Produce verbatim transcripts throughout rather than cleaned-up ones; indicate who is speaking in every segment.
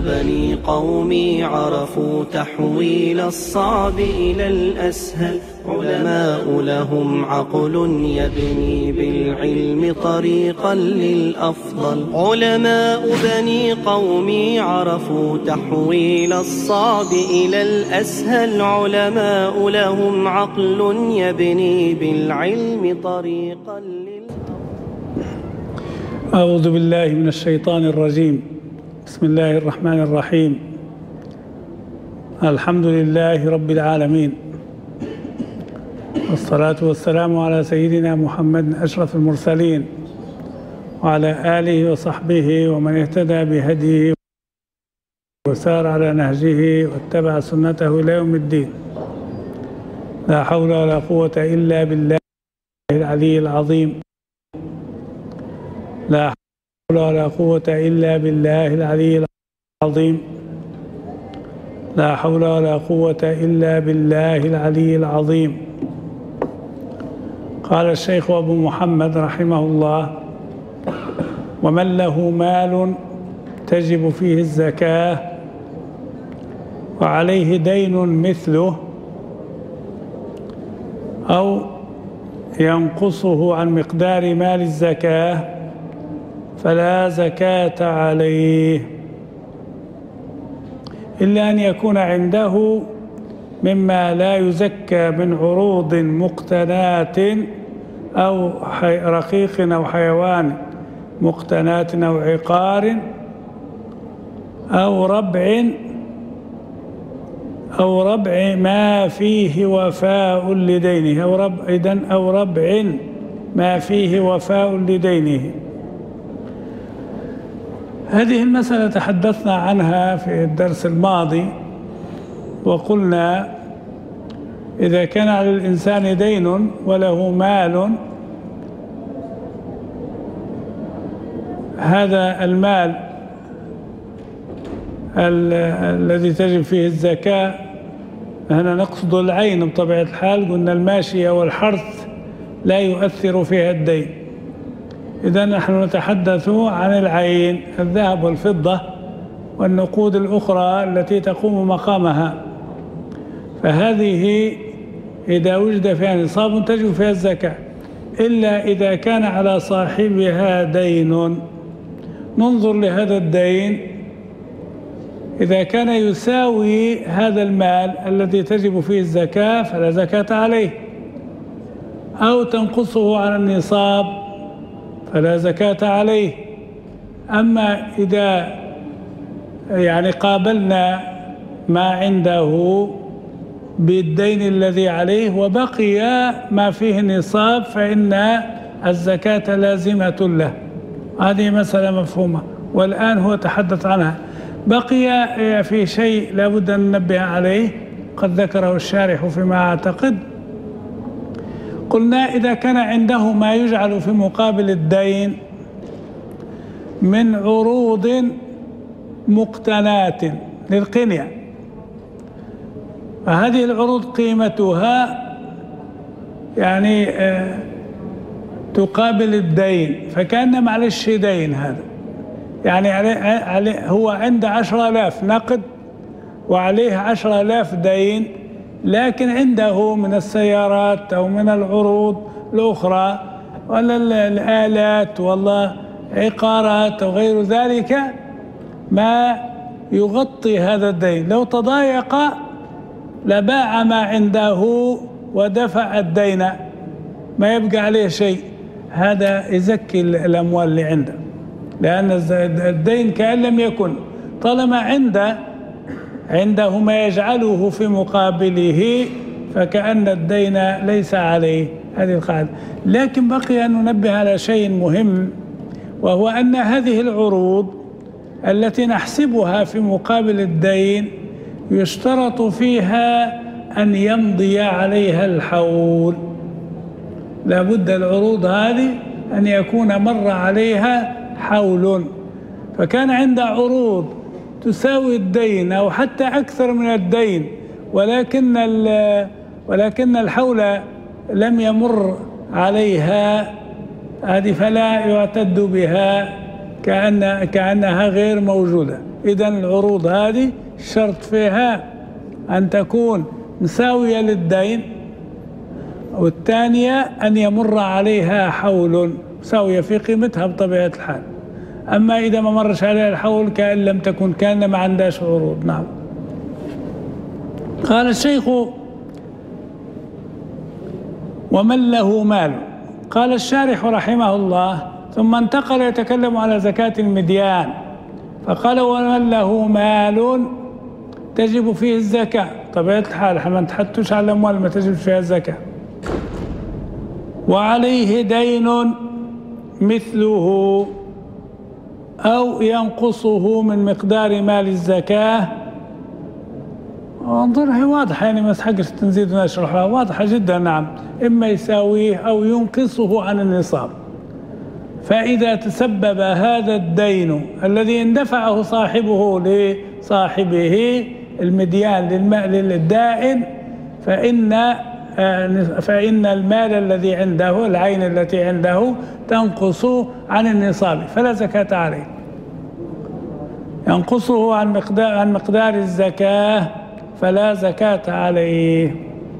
Speaker 1: بني قومي عرفوا تحويل الصعب إلى الأسهل، علماء لهم عقل يبني بالعلم طريقا للأفضل. علماء بني قومي عرفوا تحويل الصعب إلى الأسهل، علماء لهم عقل يبني بالعلم طريقا للأفضل.
Speaker 2: أعوذ بالله من الشيطان الرجيم. بسم الله الرحمن الرحيم. الحمد لله رب العالمين، والصلاة والسلام على سيدنا محمد أشرف المرسلين، وعلى آله وصحبه ومن اهتدى بهديه وسار على نهجه واتبع سنته إلى يوم الدين. لا حول ولا قوة إلا بالله العلي العظيم. لا حول ولا قوة إلا بالله العلي العظيم. لا حول ولا قوة إلا بالله العلي العظيم. قال الشيخ أبو محمد رحمه الله: ومن له مال تجب فيه الزكاة وعليه دين مثله أو ينقصه عن مقدار مال الزكاة فلا زكاة عليه، إلا أن يكون عنده مما لا يزكى من عروض مقتنات أو رقيق أو حيوان مقتنات أو عقار أو ربع أو ربع ما فيه وفاء لدينه أو ربع أو ربع ما فيه وفاء لدينه. هذه المسألة تحدثنا عنها في الدرس الماضي، وقلنا إذا كان على الإنسان دين وله مال، هذا المال الذي تجب فيه الزكاة هنا نقصد العين بطبيعة الحال. قلنا الماشية والحرث لا يؤثر فيها الدين، إذا نحن نتحدث عن العين، الذهب والفضة والنقود الأخرى التي تقوم مقامها. فهذه إذا وجد فيها نصاب تجب فيها الزكاة، إلا إذا كان على صاحبها دين. ننظر لهذا الدين، إذا كان يساوي هذا المال الذي تجب فيه الزكاة فلا زكاة عليه، أو تنقصه عن النصاب فلا زكاة عليه. أما إذا يعني قابلنا ما عنده بالدين الذي عليه وبقي ما فيه نصاب فإن الزكاة لازمة له. هذه مسألة مفهومة، والآن هو تحدث عنها. بقي في شيء لابد أن ننبه عليه، قد ذكره الشارح فيما أعتقد. قلنا إذا كان عنده ما يجعل في مقابل الدين من عروض مقتنات للقنية، فهذه العروض قيمتها يعني تقابل الدين، فكان معلش دين. هذا يعني عليه هو عنده عشرة آلاف نقد وعليه عشرة آلاف دين، لكن عنده من السيارات أو من العروض الأخرى ولا الآلات ولا عقارات أو غير ذلك ما يغطي هذا الدين. لو تضايق لباع ما عنده ودفع الدين، ما يبقى عليه شيء. هذا يزكي الأموال اللي عنده، لأن الدين كأن لم يكن، طالما عنده عنده ما يجعله في مقابله فكأن الدين ليس عليه. هذه القاعدة. لكن بقي أن ننبه على شيء مهم، وهو أن هذه العروض التي نحسبها في مقابل الدين يشترط فيها أن يمضي عليها الحول. لابد العروض هذه أن يكون مر عليها حول. فكان عند عروض تساوي الدين أو حتى أكثر من الدين، ولكن ولكن الحول لم يمر عليها، هذه فلا يعتد بها كأن كأنها غير موجودة. إذن العروض هذه الشرط فيها أن تكون مساوية للدين، والثانية أن يمر عليها حول مساوية في قيمتها بطبيعة الحال. أما إذا ما مرش عليها الحول كأن لم تكن، كان ما عندهاش عروض. نعم. قال الشيخ: ومن له مال. قال الشارح رحمه الله: ثم انتقل يتكلم على زكاة المديان، فقال: ومن له مال تجب فيه الزكاة. طبيعة الحال احنا ما نتحدثش على الأموال ما تجب فيها الزكاة. وعليه دين مثله أو ينقصه من مقدار مال الزكاة. انظر هي واضحة، يعني ما تحقش تنزيد ونشرحها، واضحة جدا. نعم، إما يساويه أو ينقصه عن النصاب. فإذا تسبب هذا الدين الذي اندفعه صاحبه لصاحبه المديان للدائن، فإن فإن المال الذي عنده، العين التي عنده، تنقص عن النصاب فلا زكاة عليه. ينقصه عن مقدار عن مقدار الزكاة فلا زكاة عليه.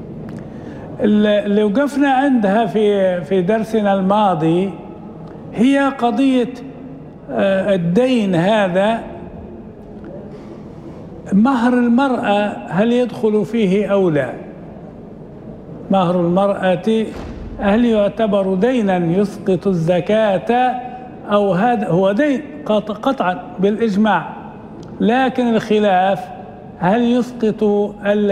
Speaker 2: اللي وقفنا عندها في في درسنا الماضي هي قضية الدين هذا. مهر المرأة هل يدخل فيه أو لا؟ مهر المرأة هل يعتبر دينا يسقط الزكاة أو هذا هو دين قطعا بالإجماع، لكن الخلاف هل يسقط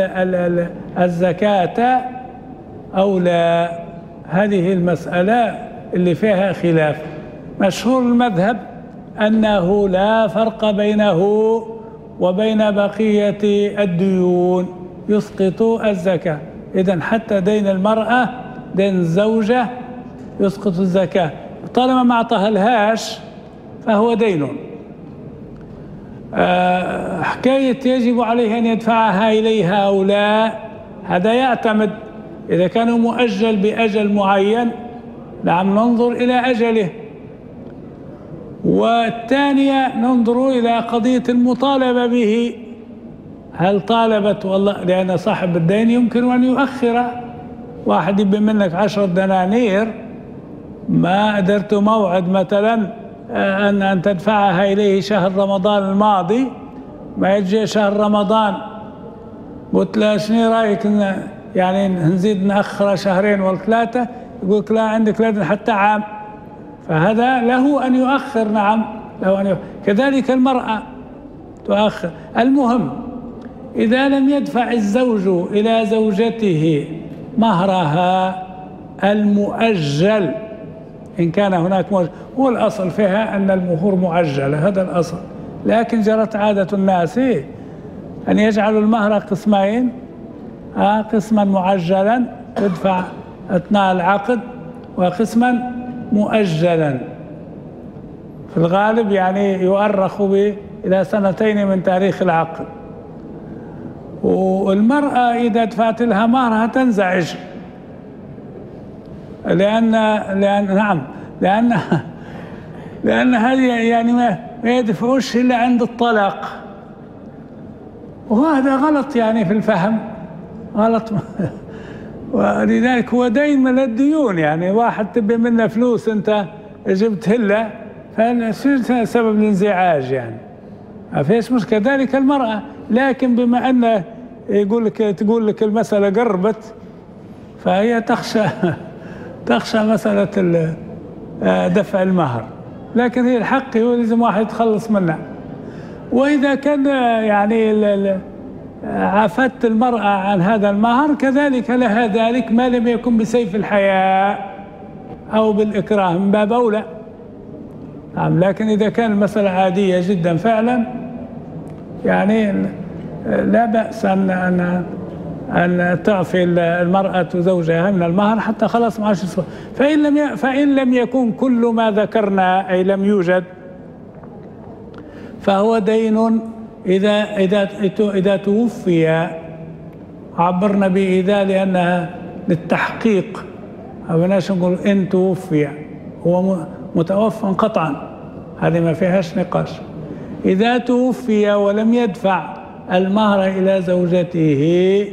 Speaker 2: الزكاة أو لا؟ هذه المسألة اللي فيها خلاف. مشهور المذهب أنه لا فرق بينه وبين بقية الديون، يسقط الزكاة. إذن حتى دين المرأة، دين الزوجة، يسقط الزكاة طالما ما أعطاها لهاش فهو دين. أه حكاية يجب عليه أن يدفعها إليها أو لا، هذا يعتمد إذا كان مؤجل بأجل معين. نعم، ننظر إلى أجله. والثانية ننظر إلى قضية المطالبة به، هل طالبت والله، لأن صاحب الدين يمكن أن يؤخر. واحد يبي منك عشر دنانير، ما قدرت موعد مثلا أن أن تدفعها إليه شهر رمضان الماضي، ما يجي شهر رمضان قلت له شنو رأيك يعني نزيد نأخر شهرين ولا ثلاثة؟ يقول لك لا، عندك لازم حتى عام. فهذا له أن يؤخر. نعم، له أن يؤخر. كذلك المرأة تؤخر. المهم إذا لم يدفع الزوج إلى زوجته مهرها المؤجل، إن كان هناك مؤجل، هو الأصل فيها أن المهور مؤجلة، هذا الأصل. لكن جرت عادة الناس أن يجعلوا المهر قسمين، قسما معجلا يدفع أثناء العقد، وقسما مؤجلا في الغالب يعني يؤرخ إلى سنتين من تاريخ العقد. والمرأة إذا دفعت لها مهرها تنزعج، لأن لأن نعم لأن لأن هذه يعني ما يدفعوش إلا عند الطلاق، وهذا غلط يعني في الفهم، غلط. ولذلك هو دين من الديون، يعني واحد تبي منه فلوس أنت جبت له، فشو سبب الانزعاج؟ يعني ما فيش مشكلة. كذلك المرأة، لكن بما أن يقول لك تقول لك المسألة قربت، فهي تخشى تخشى مسألة دفع المهر، لكن هي الحق هو لازم واحد يتخلص منها. وإذا كان يعني عفت المرأة عن هذا المهر كذلك لها ذلك، ما لم يكن بسيف الحياة أو بالإكراه من باب أولى. نعم، لكن إذا كان المسألة عادية جدا فعلا يعني لا بأس أن أن أن تعفي المرأة زوجها من المهر حتى خلاص ما عادش يصير. فإن لم فإن لم يكن كل ما ذكرنا، أي لم يوجد، فهو دين إذا إذا إذا توفي. عبرنا بإذا لأنها للتحقيق، ما بدناش نقول إن توفي، هو متوفى قطعا، هذه ما فيهاش نقاش. إذا توفي ولم يدفع المهر إلى زوجته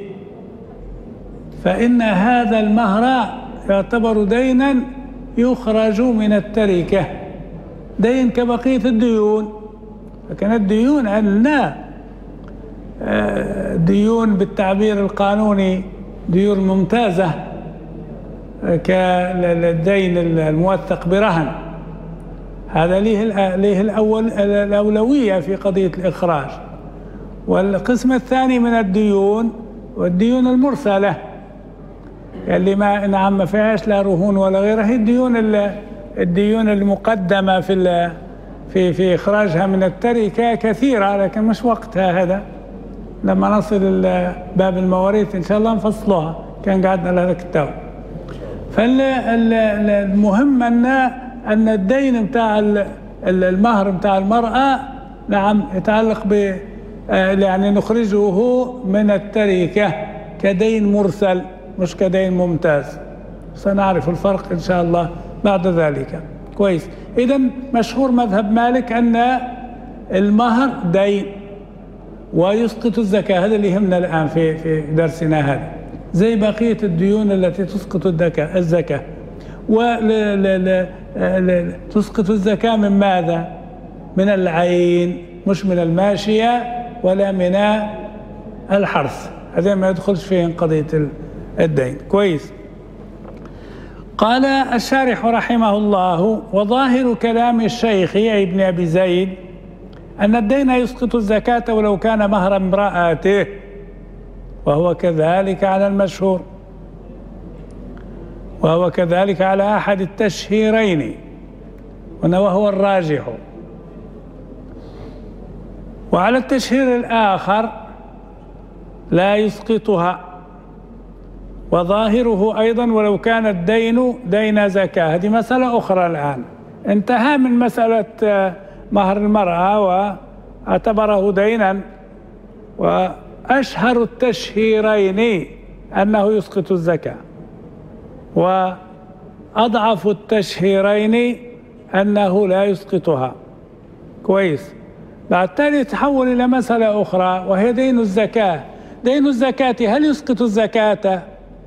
Speaker 2: فإن هذا المهر يعتبر دينا يخرج من التركة، دين كبقية الديون. فكانت الديون عندنا ديون بالتعبير القانوني ديون ممتازة كالدين الموثق برهن، هذا ليه الأول الأولوية في قضية الإخراج. والقسم الثاني من الديون والديون المرسلة اللي ما نعم ما فيهاش لا رهون ولا غيرها، هي الديون الديون المقدمة في في في إخراجها من التركة كثيرة، لكن مش وقتها هذا. لما نصل باب المواريث إن شاء الله نفصلها، كان قعدنا لهذا الكتاب. فالمهم أن أن الدين بتاع المهر بتاع المرأة نعم يتعلق ب يعني نخرجه من التركة كدين مرسل مش كدين ممتاز. سنعرف الفرق إن شاء الله بعد ذلك. كويس. إذن مشهور مذهب مالك أن المهر دين ويسقط الزكاة، هذا اللي يهمنا الآن في في درسنا هذا، زي بقية الديون التي تسقط الزكاة. وتسقط الزكاة من ماذا؟ من العين مش من الماشية ولا من الحرث، هذا ما يدخلش فيه قضية الدين. كويس. قال الشارح رحمه الله: وظاهر كلام الشيخ أي ابن أبي زيد أن الدين يسقط الزكاة ولو كان مهر امرأته، وهو كذلك على المشهور، وهو كذلك على أحد التشهيرين وهو الراجح. وعلى التشهير الآخر لا يسقطها، وظاهره أيضا ولو كان الدين دين زكاة. هذه مسألة أخرى الآن، انتهى من مسألة مهر المرأة واعتبره دينا، وأشهر التشهيرين أنه يسقط الزكاة، وأضعف التشهيرين أنه لا يسقطها. كويس. بعد ذلك تحول إلى مسألة أخرى وهي دين الزكاة. دين الزكاة هل يسقط الزكاة؟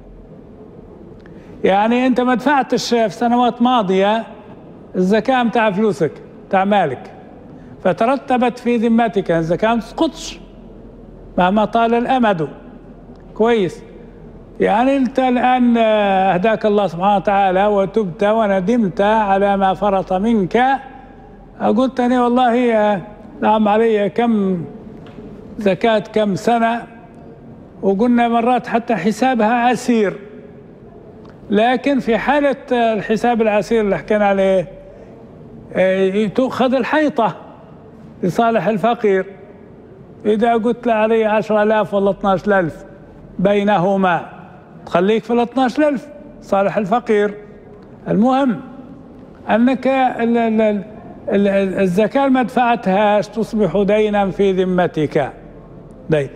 Speaker 2: يعني أنت ما دفعتش في سنوات ماضية الزكاة متاع فلوسك متاع مالك، فترتبت في ذمتك الزكاة ما تسقطش مهما طال الأمد. كويس. يعني أنت الآن أهداك الله سبحانه وتعالى وتبت وندمت على ما فرط منك، قلت أنا والله نعم علي كم زكاة كم سنة، وقلنا مرات حتى حسابها عسير، لكن في حالة الحساب العسير اللي حكينا عليه تؤخذ الحيطة لصالح الفقير. إذا قلت له علي عشرة آلاف ولا اثناشر ألف بينهما، تخليك في الاثناشر ألف صالح الفقير. المهم أنك الزكاة ما دفعتهاش تصبح دينا في ذمتك. دين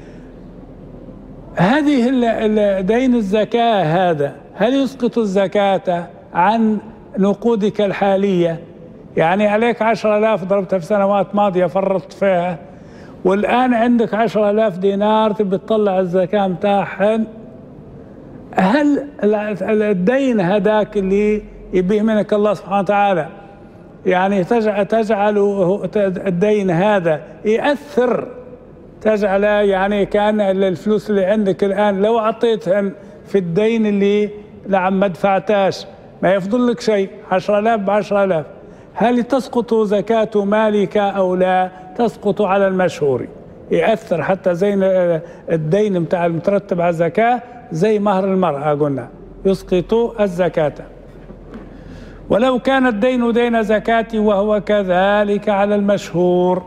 Speaker 2: هذه دين الزكاة هذا هل يسقط الزكاة عن نقودك الحالية؟ يعني عليك عشرة آلاف ضربتها في سنوات ماضية فرطت فيها، والآن عندك عشرة آلاف دينار تبي تطلع الزكاة متاعهن، هل الدين هذاك اللي يبيه منك الله سبحانه وتعالى يعني تجعل الدين هذا يأثر، تجعل يعني كأن الفلوس اللي عندك الآن لو عطيتهن في الدين اللي نعم ما دفعتاش ما يفضل لك شيء، عشرة آلاف بعشرة آلاف، هل تسقط زكاة مالك أو لا؟ تسقط على المشهور، يأثر حتى زي الدين متاع المترتب على الزكاة زي مهر المرأة قلنا يسقط الزكاة. ولو كان الدين دين زكاة وهو كذلك على المشهور.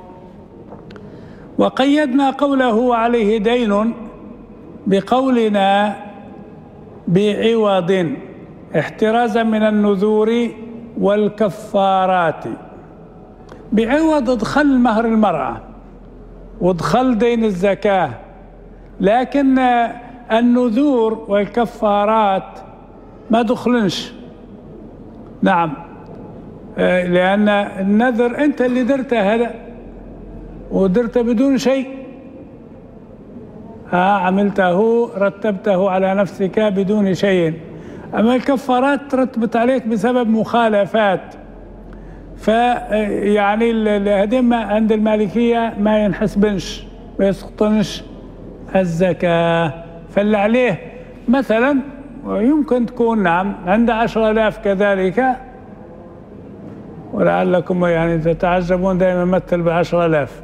Speaker 2: وقيدنا قوله عليه دين بقولنا بعوض احترازا من النذور والكفارات. بعوض ادخل مهر المرأة وادخل دين الزكاة، لكن النذور والكفارات ما دخلنش. نعم، لأن النذر أنت اللي درته هذا، ودرت بدون شيء، ها عملته رتبته على نفسك بدون شيء. أما الكفارات ترتبت عليك بسبب مخالفات، فيعني هذين عند المالكية ما ينحسبنش، ما يسقطنش الزكاة. فاللي عليه مثلا يمكن تكون نعم عنده عشرة آلاف كذلك، ولعلكم يعني تتعجبون دائما مثل بعشرة آلاف،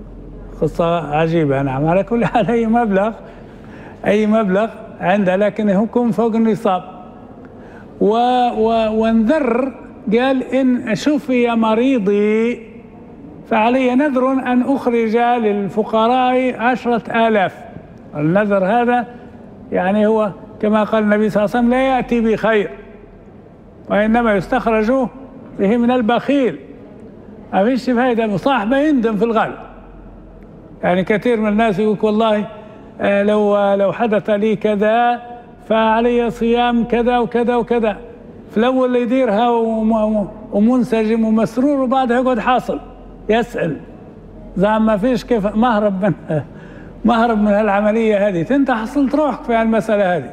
Speaker 2: قصة عجيبة. نعم على كل حال أي مبلغ أي مبلغ عنده لكن يكون فوق النصاب. و و وانذر قال إن شفي مريضي فعلي نذر أن أخرج للفقراء عشرة آلاف. النذر هذا يعني هو كما قال النبي صلى الله عليه وسلم لا يأتي بخير، وإنما يستخرج به من البخيل. ما فيش فايدة، صاحبه يندم في الغالب. يعني كثير من الناس يقول والله لو لو حدث لي كذا فعلي صيام كذا وكذا وكذا، في الأول اللي يديرها ومنسجم ومسرور، وبعدها يقعد حاصل يسأل زعما ما فيش كيف مهرب من مهرب من هالعملية هذه. أنت حصلت روحك في المسألة هذه،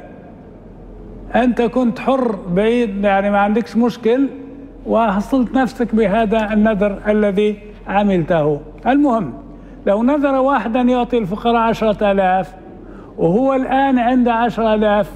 Speaker 2: أنت كنت حر بعيد يعني ما عندكش مشكل، وحصلت نفسك بهذا النذر الذي عملته. المهم لو نذر واحدا يعطي الفقراء عشرة آلاف وهو الآن عنده عشرة آلاف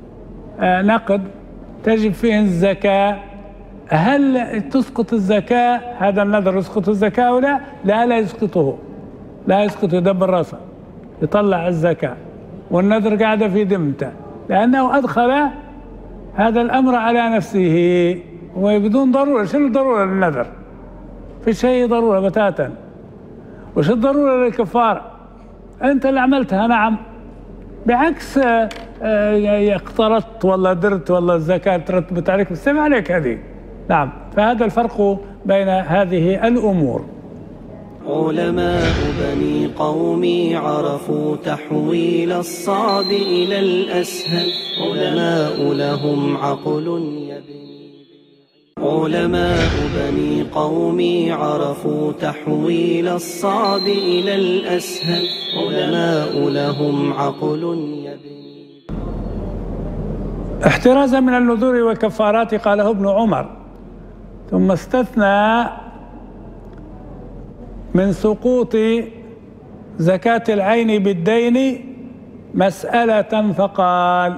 Speaker 2: نقد تجب فيه الزكاة، هل تسقط الزكاة؟ هذا النذر يسقط الزكاة أو لا؟ لا لا يسقطه، لا يسقطه، يدبر راسه يطلع الزكاة، والنذر قاعدة في ذمته، لأنه أدخل هذا الأمر على نفسه وبدون ضرورة. شنو الضرورة للنذر؟ في شيء ضرورة بتاتا. وش الضرورة للكفارة؟ أنت اللي عملتها نعم، بعكس اقترضت ولا درت ولا الزكاة ترتبت عليك بالسبب عليك هذه. نعم، فهذا الفرق بين هذه الأمور.
Speaker 1: علماء بني قومي عرفوا تحويل الصعب إلى الأسهل، علماء لهم عقل يبني علماء بني قومي عرفوا تحويل الصعب إلى الأسهل، علماء لهم عقل يبني.
Speaker 2: احترازا من النذور والكفارات قاله ابن عمر، ثم استثنى من سقوط زكاة العين بالدين مسألة فقال،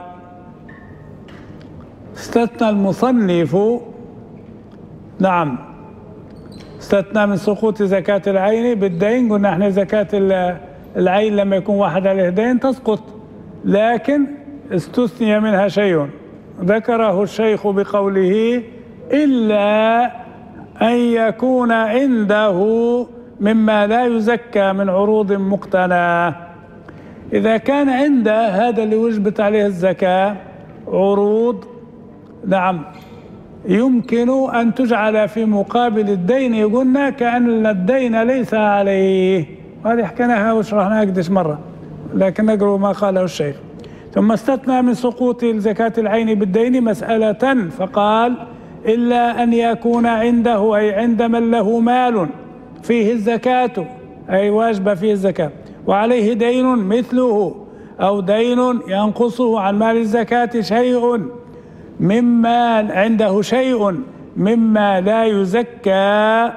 Speaker 2: استثنى المصنف نعم استثنى من سقوط زكاة العين بالدين. قلنا احنا زكاة العين لما يكون واحد عليه دين تسقط، لكن استثني منها شيء ذكره الشيخ بقوله إلا أن يكون عنده مما لا يزكى من عروض مقتناه. إذا كان عنده هذا اللي وجبت عليه الزكاة عروض نعم يمكن أن تجعل في مقابل الدين، يقولنا كأن الدين ليس عليه، وهذه حكيناها وشرحناها قديش مرة، لكن نقرأ ما قاله الشيخ. ثم استثنى من سقوط زكاة العين بالدين مسألة فقال إلا أن يكون عنده أي عند من له مال فيه الزكاة أي واجب فيه الزكاة وعليه دين مثله أو دين ينقصه عن مال الزكاة شيء مما عنده شيء مما لا يزكى.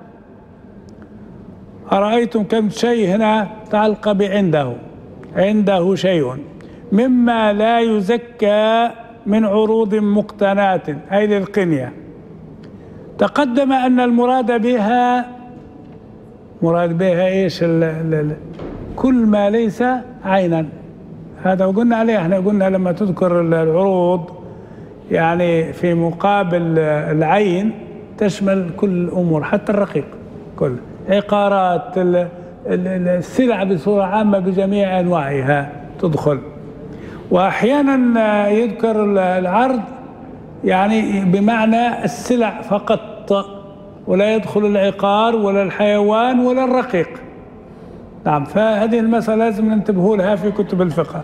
Speaker 2: أرأيتم كم شيء هنا تعلق بعنده، عنده شيء مما لا يزكى من عروض مقتنات أي للقنية. تقدم أن المراد بها مراد بها إيش؟ ال ال كل ما ليس عينا. هذا وقلنا عليه، احنا قلنا لما تذكر العروض يعني في مقابل العين تشمل كل الأمور حتى الرقيق، كل عقارات السلع بصورة عامة بجميع أنواعها تدخل. وأحيانا يذكر العرض يعني بمعنى السلع فقط، ولا يدخل العقار ولا الحيوان ولا الرقيق. نعم، فهذه المسألة لازم ننتبهوا لها في كتب الفقه.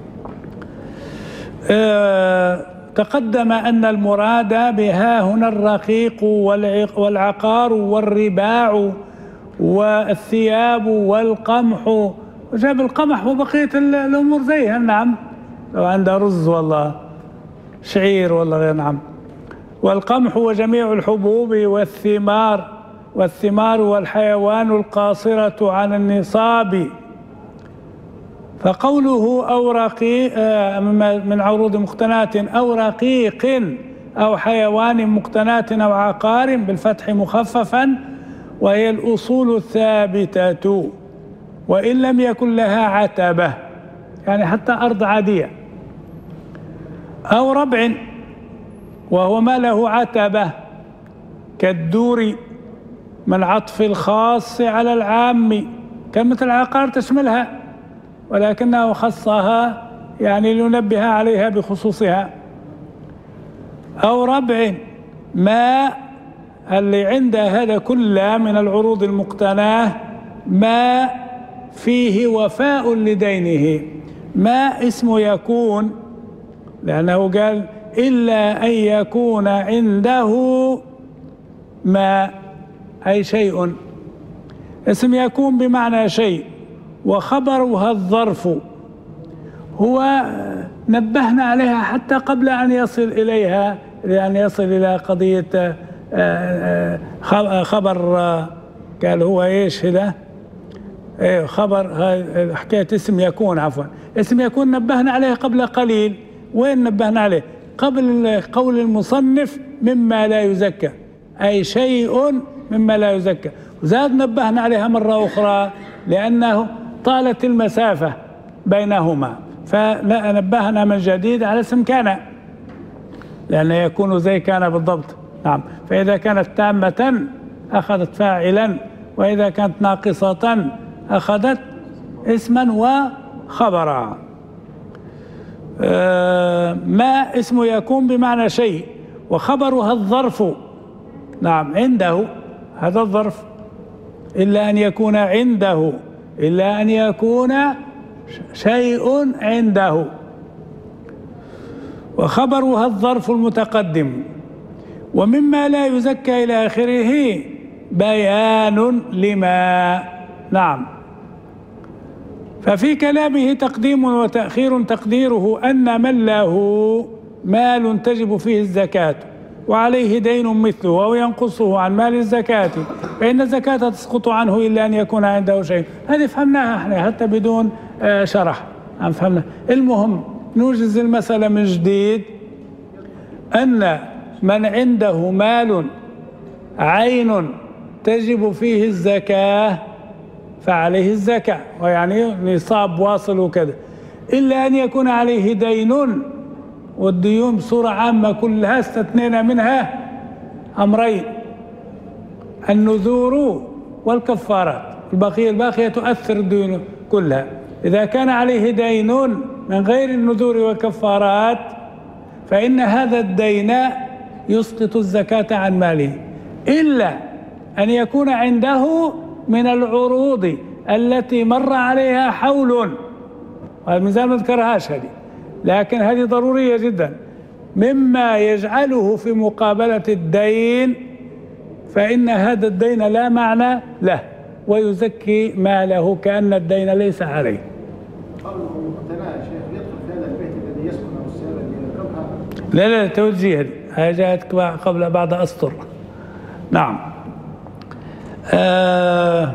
Speaker 2: أه تقدم أن المراد بها هنا الرقيق والعقار والرباع والثياب والقمح، وجاب القمح وبقية الأمور زيها. نعم، لو عنده رز والله شعير والله غير. نعم، والقمح وجميع الحبوب والثمار، والثمار والحيوان القاصرة عن النصاب. فقوله أو رقيق من عروض مقتنات أو رقيق أو حيوان مقتنات أو عقار بالفتح مخففا، وهي الأصول الثابتة وإن لم يكن لها عتبة، يعني حتى أرض عادية. أو ربع وهو ما له عتبة كالدور من عطف الخاص على العام، كلمة العقار تشملها ولكنه خصها يعني لينبه عليها بخصوصها. أو ربع ما اللي عند هذا كله من العروض المقتناه ما فيه وفاء لدينه. ما اسمه يكون، لأنه قال إلا أن يكون عنده ما، أي شيء. اسم يكون بمعنى شيء، وخبرها الظرف. هو نبهنا عليها حتى قبل أن يصل إليها، لأن يصل إلى قضية خبر. قال هو إيش هذا؟ خبر حكاية اسم يكون، عفوا اسم يكون نبهنا عليه قبل قليل. وين نبهنا عليه؟ قبل قول المصنف مما لا يزكى، أي شيء مما لا يزكى. وزاد نبهنا عليها مرة أخرى لأنه طالت المسافة بينهما، فلا نبهنا من جديد على اسم كان، لأنه يكون زي كان بالضبط. نعم، فإذا كانت تامة أخذت فاعلا، وإذا كانت ناقصة أخذت اسما وخبرا. آه ما اسم يكون بمعنى شيء، وخبرها الظرف. نعم، عنده، هذا الظرف. إلا أن يكون عنده، إلا أن يكون شيء عنده. وخبرها الظرف المتقدم. ومما لا يزكى إلى آخره بيان لما. نعم، ففي كلامه تقديم وتأخير تقديره أن من له مال تجب فيه الزكاة وعليه دين مثله أو ينقصه عن مال الزكاة، فإن الزكاة تسقط عنه إلا أن يكون عنده شيء. هذه فهمناها احنا حتى بدون شرح، عم فهمنا. المهم نوجز المسألة من جديد، أن من عنده مال عين تجب فيه الزكاة فعليه الزكاة، ويعني نصاب واصل وكذا، إلا أن يكون عليه دين. والديون بصورة عامة كلها استثنينا منها أمرين: النذور والكفارات. البقية الباقية تؤثر الديون كلها. إذا كان عليه دين من غير النذور والكفارات فإن هذا الدين يسقط الزكاة عن ماله، إلا أن يكون عنده من العروض التي مر عليها حول. والميزان ما ذكرهاش هذه، لكن هذه ضرورية جدا. مما يجعله في مقابلة الدين، فإن هذا الدين لا معنى له ويزكي ماله كأن الدين ليس عليه. لا لا توجيه، هذه جاءت قبل بعد أسطر. نعم. آه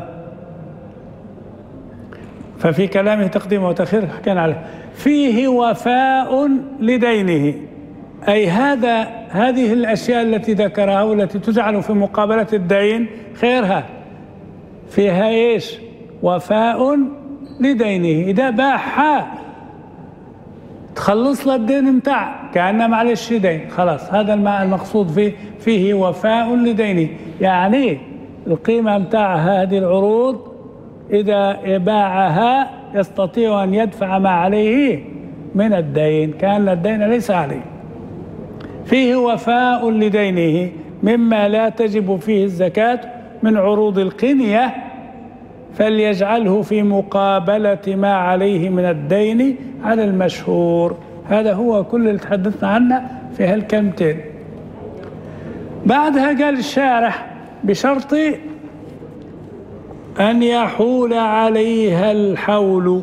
Speaker 2: ففي كلامه تقديم وتأخير حكينا عليه. فيه وفاء لدينه، أي هذا هذه الأشياء التي ذكرها والتي تجعل في مقابلة الدين خيرها فيها إيش؟ وفاء لدينه. إذا باعها تخلص له الدين متاع كأنه معلش دين، خلاص. هذا المقصود فيه فيه وفاء لدينه، يعني القيمة متاع هذه العروض إذا باعها يستطيع أن يدفع ما عليه من الدين كأن الدين ليس عليه. فيه وفاء لدينه مما لا تجب فيه الزكاة من عروض القنية، فليجعله في مقابلة ما عليه من الدين على المشهور. هذا هو كل اللي تحدثنا عنه في هالكلمتين. بعدها قال الشارح بشرط أن يحول عليها الحول،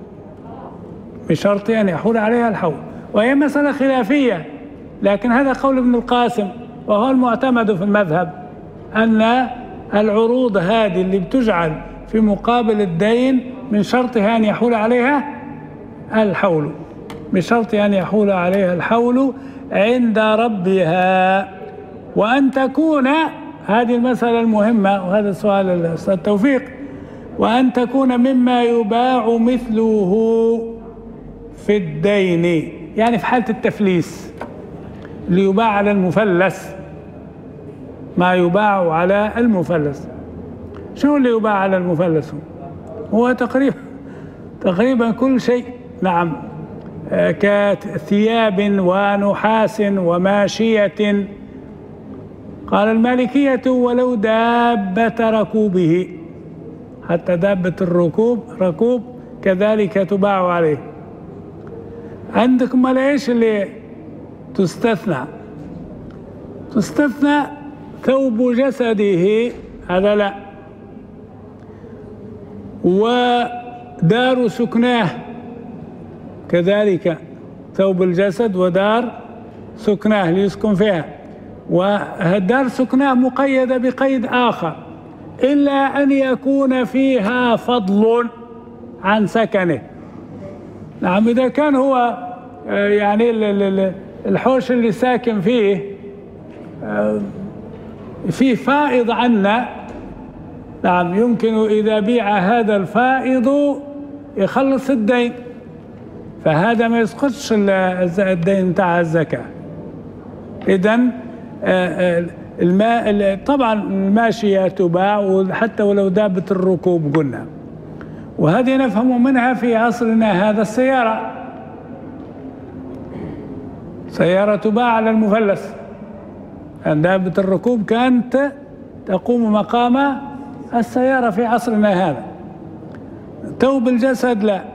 Speaker 2: بشرط أن يحول عليها الحول، وهي مسألة خلافية، لكن هذا قول ابن القاسم وهو المعتمد في المذهب، أن العروض هذه اللي بتجعل في مقابل الدين من شرطها أن يحول عليها الحول، بشرط أن يحول عليها الحول عند ربها، وأن تكون، هذه المسألة المهمة وهذا سؤال الأستاذ توفيق، وأن تكون مما يباع مثله في الدين، يعني في حالة التفليس اللي يباع على المفلس، ما يباع على المفلس. شو اللي يباع على المفلس؟ هو تقريبا تقريبا كل شيء، نعم، كثياب ونحاس وماشية. قال المالكية ولو دابة ركوبه، حتى دابة الركوب ركوب كذلك تباع عليه. عندكم ما ايش اللي تستثنى؟ تستثنى ثوب جسده، هذا لا، ودار سكناه كذلك، ثوب الجسد ودار سكناه ليسكن فيها، ودار سكناه مقيدة بقيد آخر، إلا أن يكون فيها فضل عن سكنه. نعم، إذا كان هو يعني الحوش اللي ساكن فيه فيه فائض عنا، نعم، يمكن إذا بيع هذا الفائض يخلص الدين، فهذا ما يسقطش الدين بتاع الزكاة. إذن الماء طبعا الماشية تباع، وحتى ولو دابة الركوب قلنا، وهذه نفهم منها في عصرنا هذا السيارة، سيارة تباع على المفلس، دابة الركوب كانت تقوم مقام السيارة في عصرنا هذا. ثوب الجسد لا.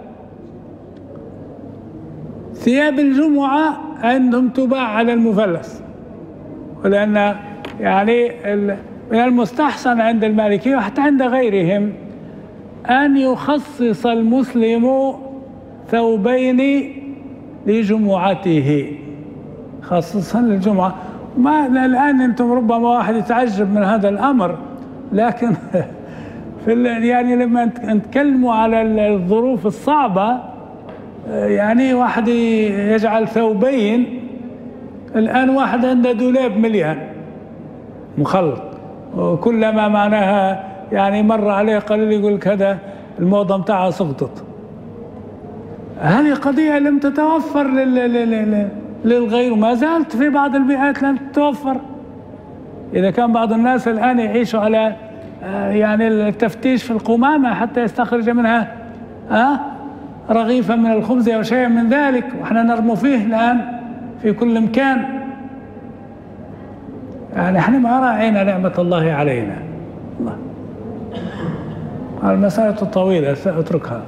Speaker 2: ثياب الجمعة عندهم تباع على المفلس، ولأن يعني من المستحسن عند المالكية وحتى عند غيرهم أن يخصص المسلم ثوبين لجمعته، خصصا للجمعة. ما الآن أنتم ربما واحد يتعجب من هذا الأمر، لكن في يعني لما نتكلموا على الظروف الصعبة، يعني واحد يجعل ثوبين. الآن واحد عنده دولاب مليان مخلط، وكلما معناها يعني مر عليه قليل يقول لك هذا الموضة متاعها سقطت. هذه قضية لم تتوفر للغير، ما زالت في بعض البيئات لم تتوفر. إذا كان بعض الناس الآن يعيشوا على يعني التفتيش في القمامة حتى يستخرج منها أه رغيفا من الخبز أو شيء من ذلك، وإحنا نرمو فيه الآن في كل مكان. يعني إحنا ما راعينا نعمة الله علينا. الله، المسألة طويلة سأتركها.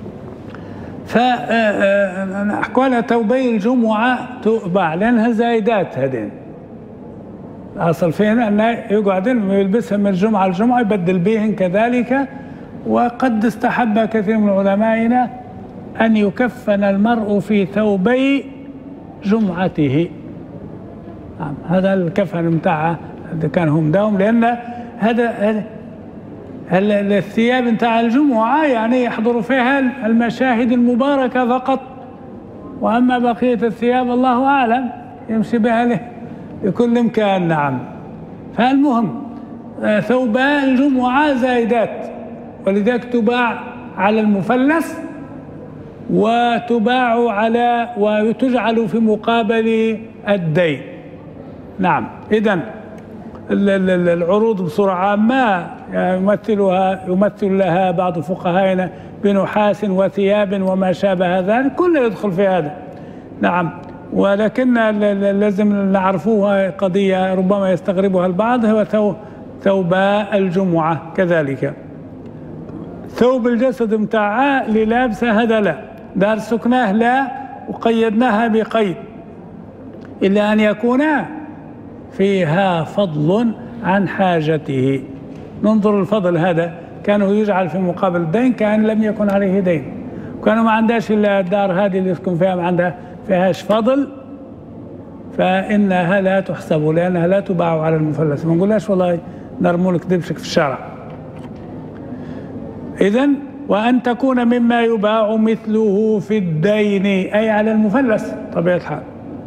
Speaker 2: فأحكوا لها ثوبي الجمعة تباع لأنها زايدات، هذين أصل فيهن أن يقعدن يلبسها من الجمعة الجمعة يبدل بهن كذلك. وقد استحب كثير من علمائنا أن يكفن المرء في ثوبي جمعته. هذا الكفن متاعه كان هم داوم، لأن هذا الثياب متاع الجمعة يعني يحضر فيها المشاهد المباركة فقط، وأما بقية الثياب الله أعلم يمشي بها لكل مكان. نعم، فالمهم ثوبا الجمعة زايدات، ولذلك تباع على المفلس وتباع على وتجعل في مقابل الدين. نعم، إذن العروض بصورة عامة يمثلها يمثل لها بعض فقهائنا بنحاس وثياب وما شابه ذلك، كله يدخل في هذا. نعم، ولكن لازم نعرفوها قضية ربما يستغربها البعض، هو ثوباء الجمعة كذلك. ثوب الجسد متاعها اللي لابسه هذا لا، دار سكناه لا، وقيدناها بقيد، إلا أن يكون فيها فضل عن حاجته. ننظر الفضل هذا كانه يجعل في مقابل الدين كأن لم يكن عليه دين. كانوا ما عندهاش إلا الدار هذه اللي يسكن فيها، ما عندها فيهاش فضل، فإنها لا تحسب لأنها لا تباع على المفلس. ما نقولهاش والله نرمولك دبشك في الشارع. إذن وأن تكون مما يباع مثله في الدين، أي على المفلس طبيعة الحال.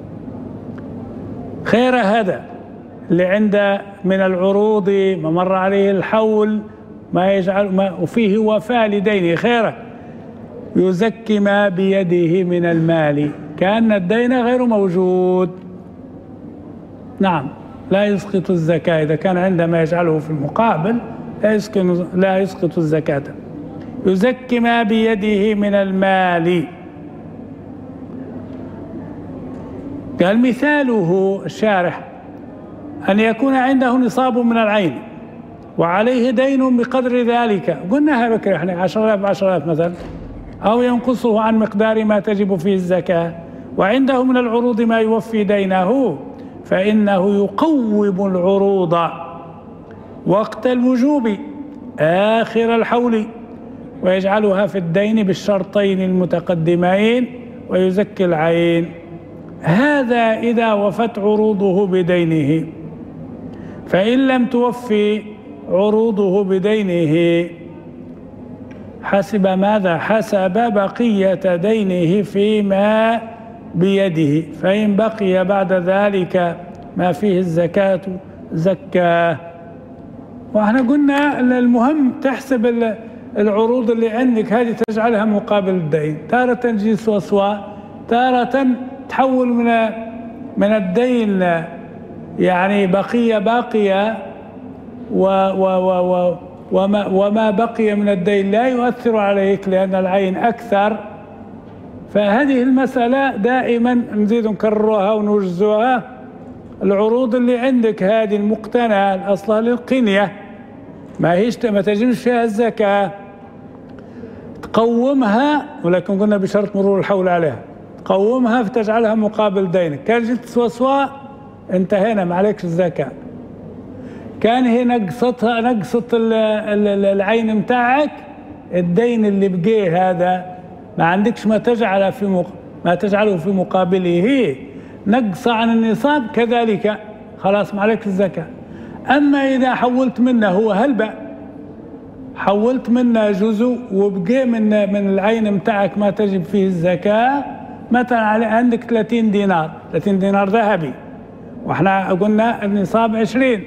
Speaker 2: خير هذا اللي عنده من العروض ما مر عليه الحول ما يجعل ما وفيه وفاء لدينه خيره، يزكي ما بيده من المال كأن الدين غير موجود. نعم، لا يسقط الزكاة إذا كان عنده ما يجعله في المقابل، لا يسقط لا يسقط الزكاة. يزكي ما بيده من المال. قال مثاله الشارح أن يكون عنده نصاب من العين وعليه دين بقدر ذلك، قلناها بكرة احنا عشرة آلاف عشرة آلاف مثلا، أو ينقصه عن مقدار ما تجب فيه الزكاة، وعنده من العروض ما يوفي دينه، فإنه يقوم العروض وقت الوجوب آخر الحول ويجعلها في الدين بالشرطين المتقدمين ويزكي العين. هذا إذا وفت عروضه بدينه، فإن لم توفي عروضه بدينه حسب ماذا؟ حسب بقية دينه فيما بيده، فإن بقي بعد ذلك ما فيه الزكاة زكاه. واحنا قلنا المهم تحسب العروض اللي عندك هذه تجعلها مقابل الدين، تارة تجي سوسواء، تارة تحول من من الدين يعني بقية باقية و و و و وما, وما بقي من الدين لا يؤثر عليك لأن العين أكثر. فهذه المسألة دائما نزيد نكررها ونوجزوها. العروض اللي عندك هذه المقتنى الأصل للقنية ما هيش ما تجمش فيها الزكاة، تقومها، ولكن قلنا بشرط مرور الحول عليها، تقومها فتجعلها مقابل دينك. كان جيت سوسواء انتهينا ما عليكش الزكاة. كان هي نقصتها نقصت العين متاعك، الدين اللي بقيه هذا ما عندكش ما تجعله في مق... ما تجعله في مقابله نقص عن النصاب كذلك خلاص ما عليك الزكاة. أما إذا حولت منه هو هلبة، حولت منه جزء وبقي من من العين متاعك ما تجب فيه الزكاة، مثلا عندك ثلاثين دينار، ثلاثين دينار ذهبي واحنا قلنا النصاب عشرين.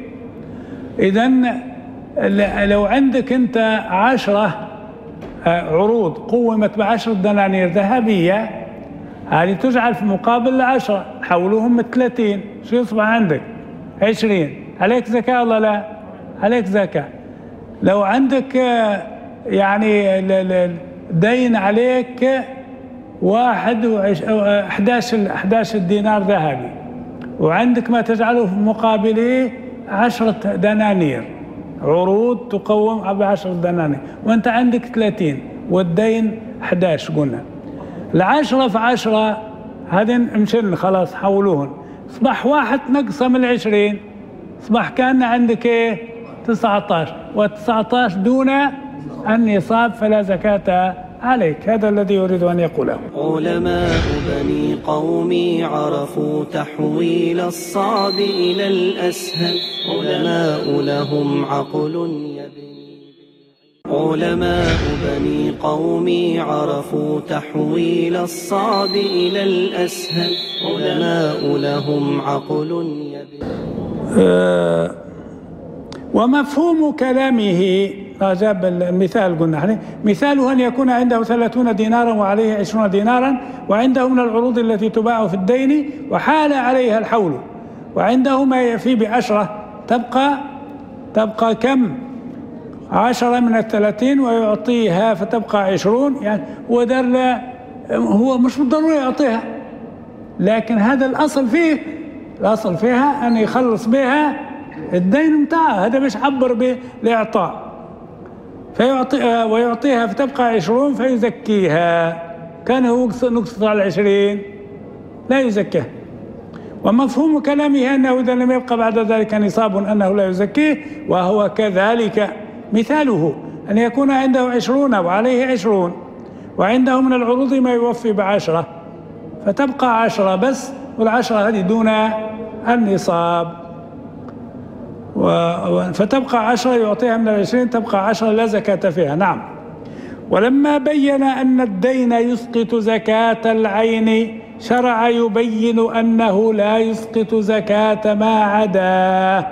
Speaker 2: إذن لو عندك أنت عشرة عروض قومت بعشر دنانير ذهبية، هذه تجعل في مقابل العشرة، حولوهم ثلاثين، شو يصبح عندك؟ عشرين. عليك زكاة ولا لا؟ عليك زكاة. لو عندك يعني دين عليك واحد احداش دينار ذهبي وعندك ما تجعله في مقابله عشرة دنانير، عروض تقوم بعشرة دنانير، وانت عندك ثلاثين والدين احداش، قلنا العشرة في عشرة هذين مشن خلاص حولوهن، اصبح واحد نقصة من العشرين، اصبح كان عندك ايه؟ تسعة عشر، والتسعة عشر دون النصاب فلا زكاة عليك. هذا الذي يريد أن يقوله.
Speaker 1: علماء بني قومي عرفوا تحويل الصعب إلى الأسهل، علماء لهم عقل يبني. علماء بني قومي عرفوا تحويل الصعب إلى الأسهل، علماء لهم عقل يبني.
Speaker 2: أه ومفهوم كلامه، جاب المثال قلنا احنا، مثاله أن يكون عنده ثلاثون دينارا وعليه عشرون دينارا، وعنده من العروض التي تباع في الدين وحال عليها الحول، وعنده ما يفي بعشرة، تبقى تبقى كم؟ عشرة من الثلاثين ويعطيها فتبقى عشرون. يعني هو دار لا، هو مش بالضروري يعطيها، لكن هذا الأصل فيه، الأصل فيها أن يخلص بها الدين متاعه، هذا مش عبر بالإعطاء، فيعطيها ويعطيها فتبقى عشرون فيزكيها. كان هو نقص على العشرين لا يزكيها. ومفهوم كلامه أنه إذا لم يبقى بعد ذلك نصاب أنه لا يزكيه، وهو كذلك. مثاله أن يكون عنده عشرون وعليه عشرون، وعنده من العروض ما يوفي بعشرة، فتبقى عشرة بس، والعشرة هذه دون النصاب، فتبقى عشرة يعطيها من العشرين، تبقى عشرة لا زكاة فيها. نعم. ولما بين أن الدين يسقط زكاة العين شرع يبين أنه لا يسقط زكاة ما عداه،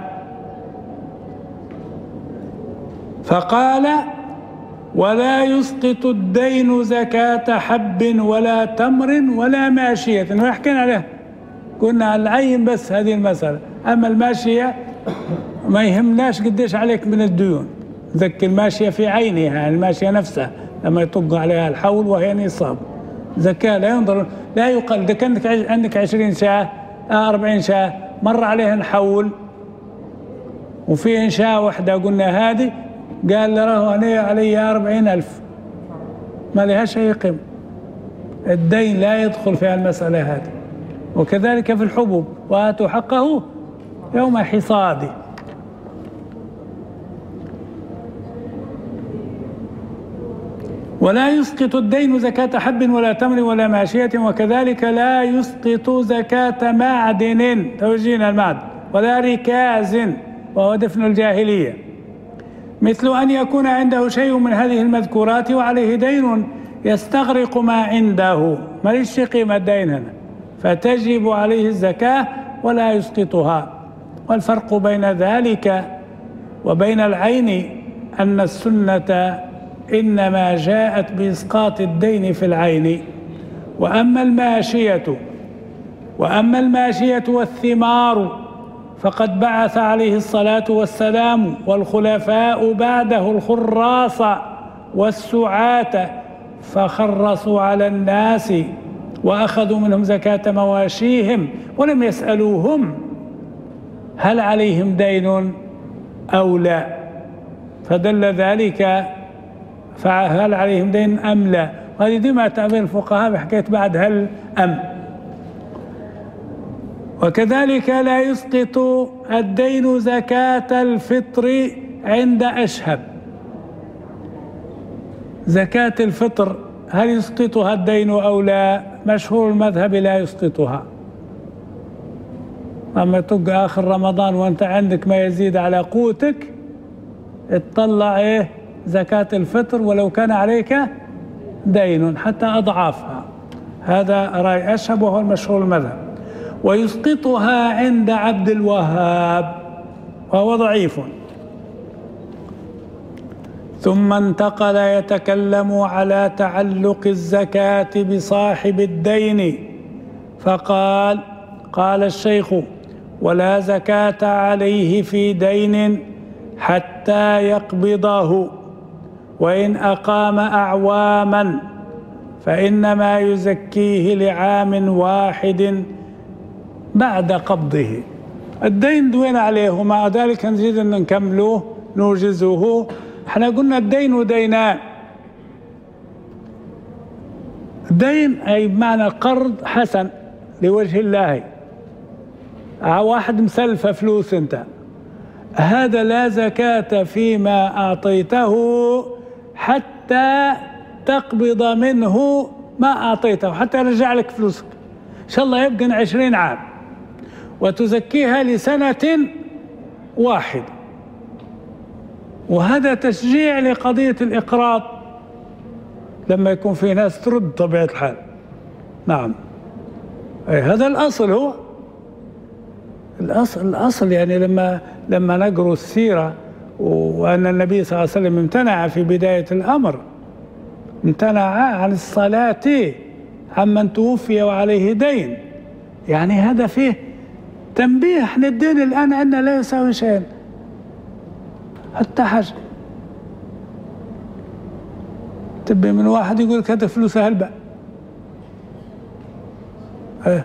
Speaker 2: فقال: ولا يسقط الدين زكاة حب ولا تمر ولا ماشية. إنه حكينا عليه، قلنا على العين بس هذه المسألة، أما الماشية ما يهمناش قديش عليك من الديون، ذكي الماشية في عينها، يعني الماشية نفسها لما يطق عليها الحول وهي نصاب زكاة، لا ينظر لا يقل. إذا كانت عندك عشرين شاة أربعين شاة مر عليها الحول وفيه شاة واحدة قلنا هذه، قال له أنا علي أربعين ألف، ما لها شيء قيمة، الدين لا يدخل في المسألة هذه. وكذلك في الحبوب: وآتوا حقه يوم حصاده. ولا يسقط الدين زكاة حب ولا تمر ولا ماشية، وكذلك لا يسقط زكاة معدن، توجينا المعدن، ولا ركاز وهو دفن الجاهلية، مثل أن يكون عنده شيء من هذه المذكورات وعليه دين يستغرق ما عنده، ما ليش قيمة الدين هنا، فتجب عليه الزكاة ولا يسقطها. والفرق بين ذلك وبين العين أن السنة إنما جاءت بإسقاط الدين في العين. وأما الماشية وأما الماشية والثمار فقد بعث عليه الصلاة والسلام والخلفاء بعده الخراص والسعاة، فخرصوا على الناس وأخذوا منهم زكاة مواشيهم، ولم يسألوهم هل عليهم دين أو لا، فدل ذلك فهل عليهم دين أم لا. وهذه ديما تعبير الفقهاء بحكاية بعد هل أم. وكذلك لا يسقط الدين زكاة الفطر عند أشهب. زكاة الفطر هل يسقطها الدين أو لا؟ مشهور المذهب لا يسقطها. أما تبقى آخر رمضان وأنت عندك ما يزيد على قوتك اطلع إيه زكاة الفطر ولو كان عليك دين حتى أضعافها، هذا رأي أشهب وهو المشهور المذهب. ويسقطها عند عبد الوهاب وهو ضعيف. ثم انتقل يتكلم على تعلق الزكاة بصاحب الدين فقال: قال الشيخ: ولا زكاة عليه في دين حتى يقبضه، وإن أقام أعواما فإنما يزكيه لعام واحد بعد قبضه. الدين دوين عليه، ومع ذلك نزيد أن نكملوه نوجزه. احنا قلنا الدين دينان، دين أي بمعنى قرض حسن لوجه الله، واحد مسلفة فلوس انت، هذا لا زكاة فيما أعطيته حتى تقبض منه ما أعطيته، حتى يرجع لك فلوسك إن شاء الله يبقى عشرين عام، وتزكيها لسنة واحدة. وهذا تشجيع لقضية الإقراض لما يكون في ناس ترد طبيعة الحال. نعم، أي هذا الأصل، هو الأصل الأصل يعني لما لما نقرأ السيرة وأن النبي صلى الله عليه وسلم امتنع في بداية الأمر، امتنع عن الصلاة عمن توفي وعليه دين، يعني هذا فيه تنبيه. احنا الدين الآن عندنا لا يساوي شيئا حتى حاجة. تبي من واحد يقول لك هذا فلوسه هلبة، اه.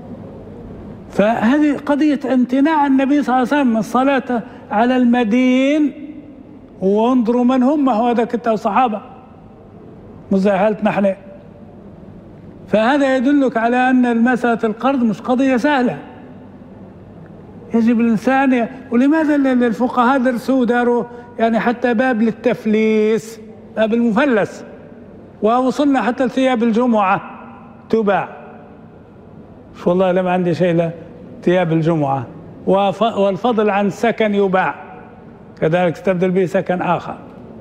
Speaker 2: فهذه قضية امتناع النبي صلى الله عليه وسلم من الصلاة على المدين. وانظروا من هم، هو هذاك انت وصحابة مش زي حالتنا احنا. فهذا يدلك على أن مسألة القرض مش قضية سهلة، يجب الإنسان. ولماذا الفقهاء درسوا داروا يعني حتى باب للتفليس، باب المفلس، ووصلنا حتى لثياب الجمعة تباع. مش والله لما عندي شيء لثياب الجمعة، والفضل عن سكن يباع كذلك تستبدل به سكن آخر.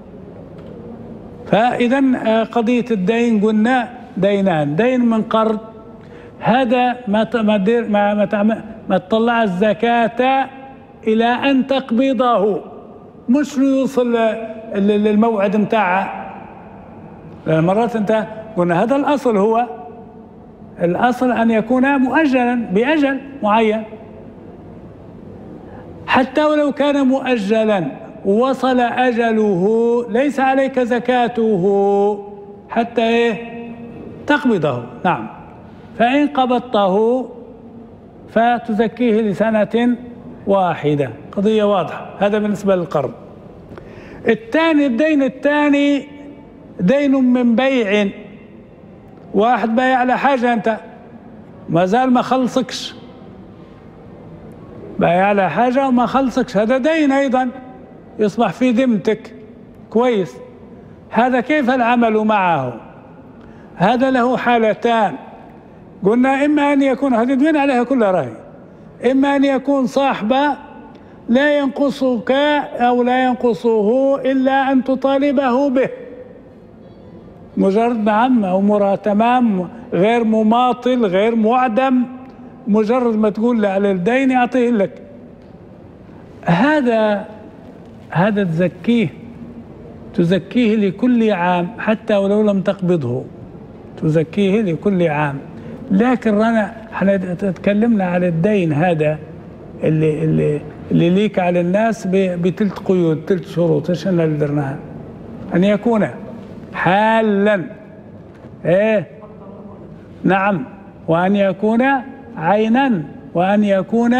Speaker 2: فإذا قضية الدين قلنا دينان، دين من قرض، هذا ما ما ما ما تطلع الزكاة إلى أن تقبضه، مش يوصل للموعد متاعه. مرات أنت قلنا هذا الأصل، هو الأصل أن يكون مؤجلا بأجل معين، حتى ولو كان مؤجلا وصل أجله ليس عليك زكاته حتى إيه تقبضه. نعم، فإن قبضته فتزكيه لسنة واحدة، قضية واضحة. هذا بالنسبة للقرض. الثاني، الدين الثاني دين من بيع، واحد بايع على حاجة أنت ما زال ما خلصكش، بايع على حاجة وما خلصكش، هذا دين أيضا يصبح في ذمتك. كويس، هذا كيف العمل معه؟ هذا له حالتان قلنا، إما أن يكون، هذه الدين عليها كلها رهي، إما أن يكون صاحبه لا ينقصك أو لا ينقصه إلا أن تطالبه به، مجرد نعم أمورها تمام، غير مماطل غير معدم، مجرد ما تقول له على الدين يعطيه لك. هذا هذا تزكيه تزكيه لكل عام حتى ولو لم تقبضه، تزكيه لكل عام. لكن رانا احنا تكلمنا على الدين هذا اللي اللي اللي ليك على الناس بثلاث قيود، ثلاث شروط. ايش اللي درناها؟ ان يكون حالا، ايه نعم، وان يكون عينا، وان يكون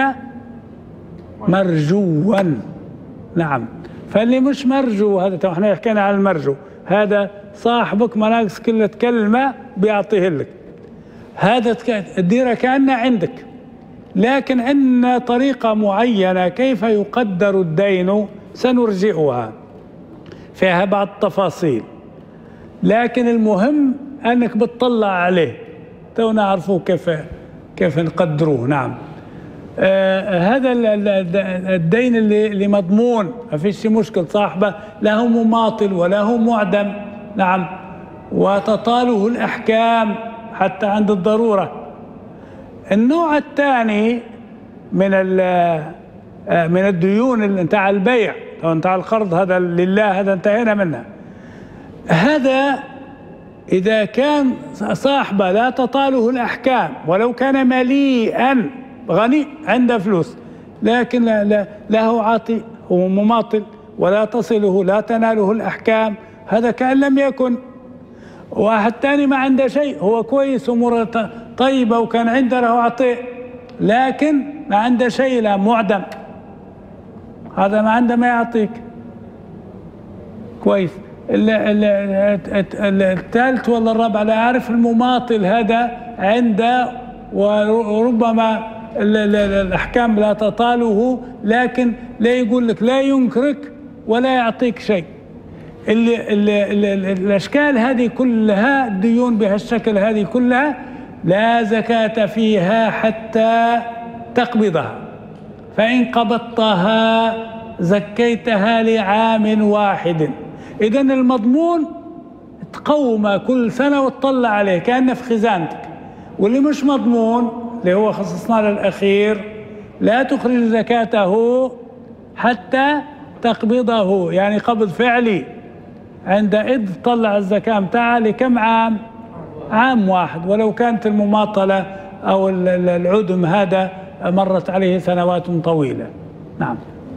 Speaker 2: مرجوا. نعم، فاللي مش مرجو هذا، احنا حكينا عن المرجو، هذا صاحبك ما ناقص كل كلمة بيعطيه لك، هذا الديرة كأنها عندك، لكن عندنا طريقة معينة كيف يقدر الدين سنرجئها، فيها بعض التفاصيل، لكن المهم أنك بتطلع عليه تو نعرفه كيف كيف نقدروه. نعم، آه هذا الدين اللي, اللي مضمون ما فيش مشكل، صاحبه لا هو مماطل ولا هو معدم. نعم، وتطاله الأحكام حتى عند الضرورة. النوع الثاني من من الديون اللي انتهى البيع أو انتهى القرض، هذا لله، هذا انتهينا منه. هذا إذا كان صاحبه لا تطاله الأحكام ولو كان مليئا غني عنده فلوس، لكن لا, لا, لا هو عاطي، هو مماطل، ولا تصله لا تناله الأحكام، هذا كأن لم يكن. واحد ثاني ما عنده شيء، هو كويس أموره طيبة وكان عنده له عطاء، لكن ما عنده شيء، لا معدم، هذا ما عنده ما يعطيك. كويس. الثالث ولا الرابع لا أعرف، المماطل هذا عنده وربما الأحكام لا تطاله، لكن لا يقول لك، لا ينكرك ولا يعطيك شيء. اللي اللي اللي الأشكال هذه كلها، الديون بهالشكل هذه كلها لا زكاة فيها حتى تقبضها، فإن قبضتها زكيتها لعام واحد. إذن المضمون تقومه كل سنة وتطلع عليه كأنه في خزانتك، واللي مش مضمون اللي هو خصصنا للأخير لا تخرج زكاته حتى تقبضه، يعني قبض فعلي، عندئذ تطلع الزكاة متاعها لكم عام؟ عام واحد، ولو كانت المماطلة أو العدم هذا مرت عليه سنوات طويلة. نعم.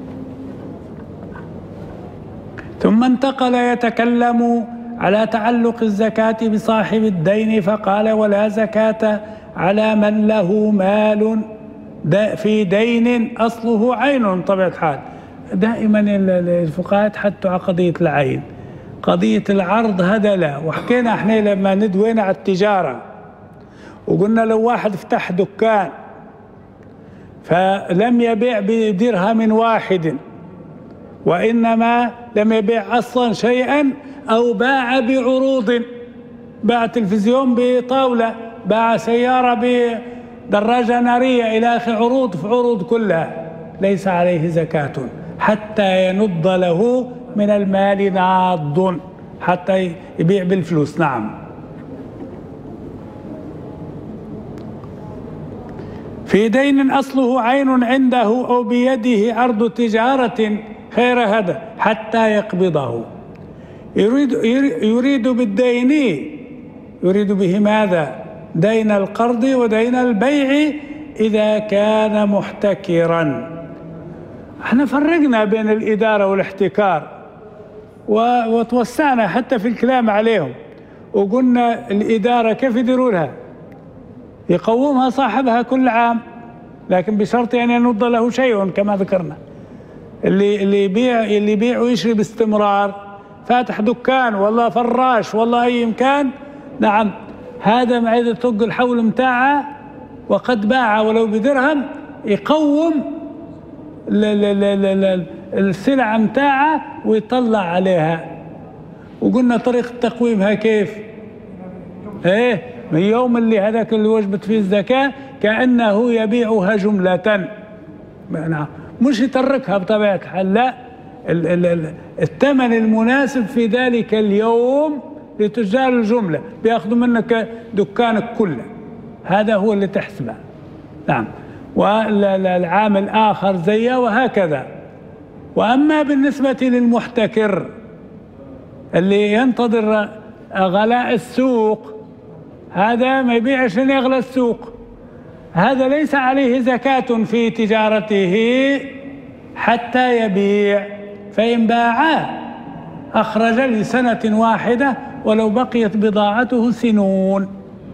Speaker 2: ثم انتقل يتكلم على تعلق الزكاة بصاحب الدين، فقال: ولا زكاة على من له مال في دين أصله عين. طبيعة الحال دائما الفقهاء حتى على قضية العين، قضية العرض هذا لا. وحكينا احنا لما ندوينا على التجارة وقلنا لو واحد فتح دكان فلم يبيع بدرهم واحد وإنما لم يبيع أصلا شيئا، أو باع بعروض، باع تلفزيون بطاولة، باع سيارة بدراجة نارية إلى آخر، عروض في عروض كلها، ليس عليه زكاة حتى ينض له من المال ناض، حتى يبيع بالفلوس. نعم. في دين أصله عين عنده أو بيده عرض تجارة خير هذا حتى يقبضه. يريد, يريد بالدين، يريد به ماذا؟ دين القرض ودين البيع إذا كان محتكرا. احنا فرقنا بين الإدارة والاحتكار وتوسعنا حتى في الكلام عليهم، وقلنا الإدارة كيف يديروا لها؟ يقومها صاحبها كل عام، لكن بشرط أن ينض له شيء كما ذكرنا. اللي اللي يبيع اللي يبيع ويشري باستمرار، فاتح دكان والله فراش والله أي مكان، نعم، هذا ما إذا طق الحول متاعه وقد باع ولو بدرهم، يقوم السلعة متاعه ويطلع عليها. وقلنا طريقة تقويمها كيف؟ ايه، من يوم اللي هذاك اللي وجبت فيه الزكاة كأنه يبيعها جملة، نعم، مش يتركها بطبيعة الحال، لا، الثمن المناسب في ذلك اليوم لتجار الجملة بياخذوا منك دكانك كله، هذا هو اللي تحسبه. نعم. والعام الآخر زيه وهكذا. وأما بالنسبة للمحتكر اللي ينتظر غلاء السوق، هذا ما يبيعش لين يغلى السوق، هذا ليس عليه زكاة في تجارته حتى يبيع، فإن باع أخرج لسنة واحدة ولو بقيت بضاعته سنون،